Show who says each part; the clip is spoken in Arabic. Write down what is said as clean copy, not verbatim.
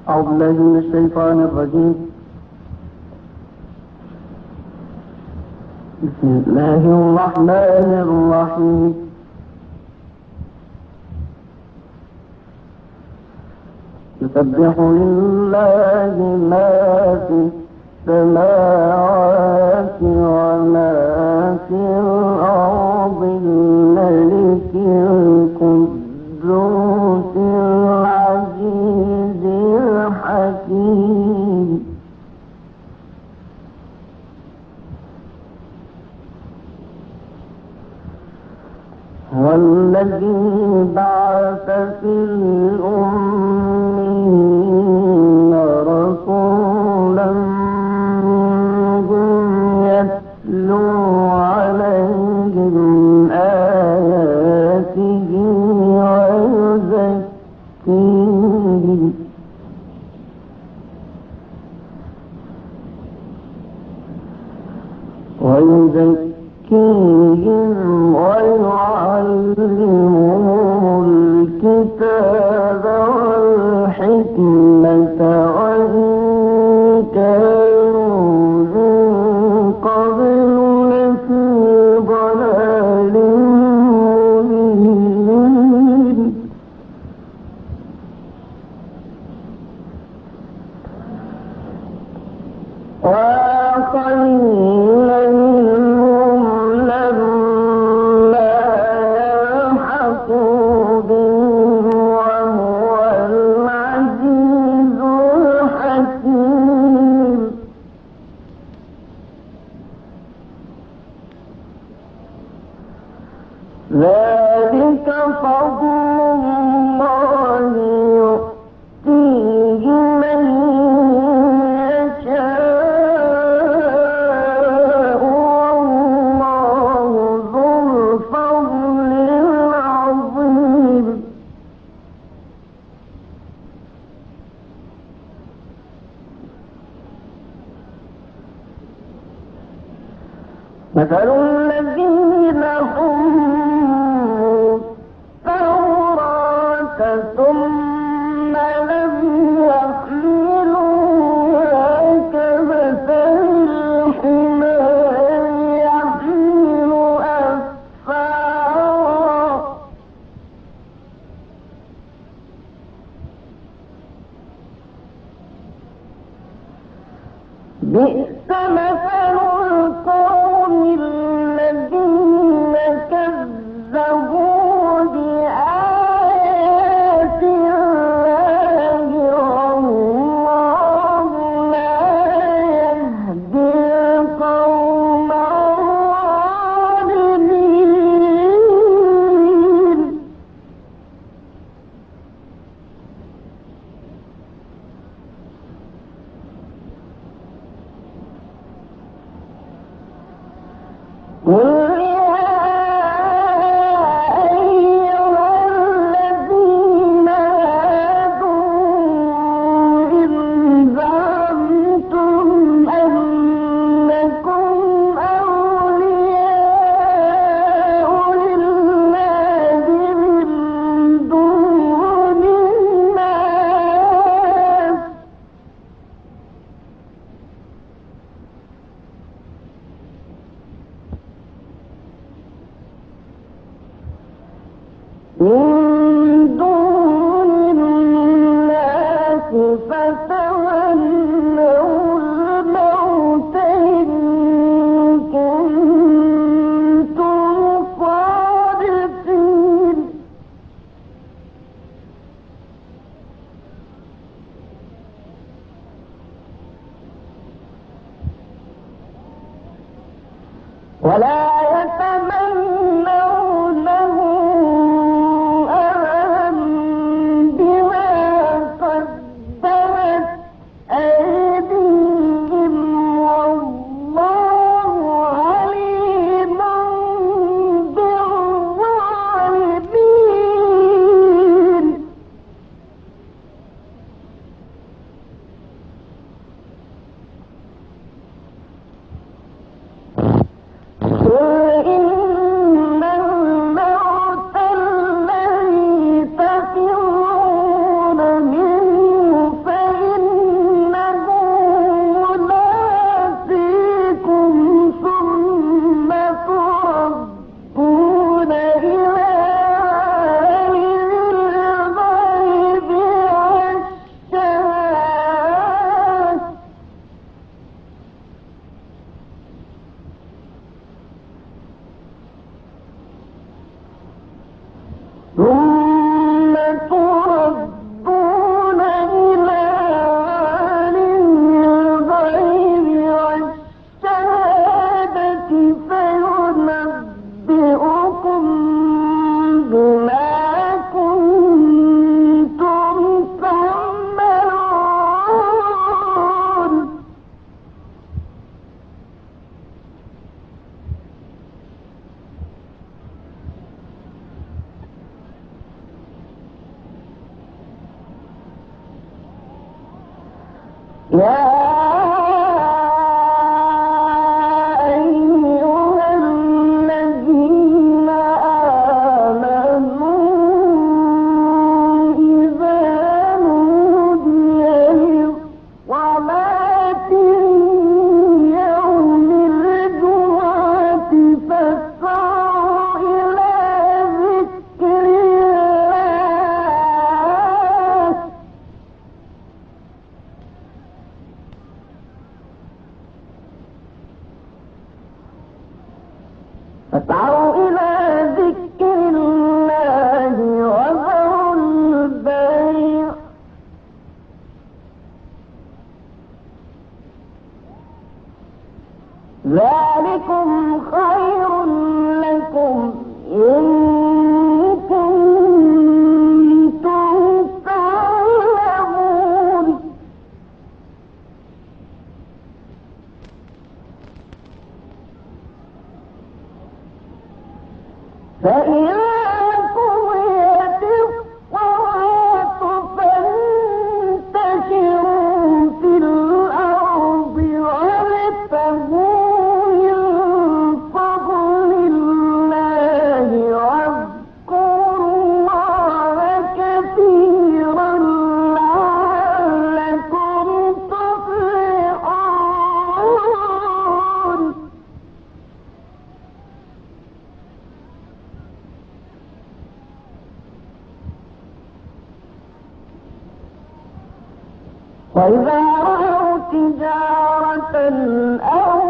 Speaker 1: أعوذ بالله من الشيطان الرجيم. بسم الله الرحمن الرحيم. يسبح لله ما في السماوات وما في الأرض الملك القدوس العزيز الحكيم. هو الذي بعث في الأمين رسولا منهم يتلو عليهم آياته ويزكيهم ويعلمهم الكتاب والحكمة وإن كانوا من قبل لفي ضلال مبين. وآخرين منهم لما يلحقوا بهم وهو العزيز الحكيم. ذلك فضل الله يؤتيه من يشاء والله ذو الفضل العظيم. مثل الذين حملوا التوراة ثم لم يحملوها كمثل الحمار يحمل أسفارا بئس مثل القوم الذين كذبوا بآيات الله والله لا يهدي القوم الظالمين. قل يا أيها الذين هادوا إن زعمتم أنكم أولياء لله من دون الناس فتولوا الموت إن كنتم صادقين. ولا يتمنونه أبدا بما قدمت أيديهم والله عليم بالظالمين. قل يا أيها الذين آمنوا إذا نودي للصلاة من يوم الجمعة فاسعوا إلى ذكر الله وذروا البيع ذلكم خير لكم إن كنتم تعلمون فإذا قضيت الصلاة فانتشروا في الأرض وابتغوا من فضل الله واذكروا الله كثيرا لعلكم تفلحون. وإذا رأوا تجارة أو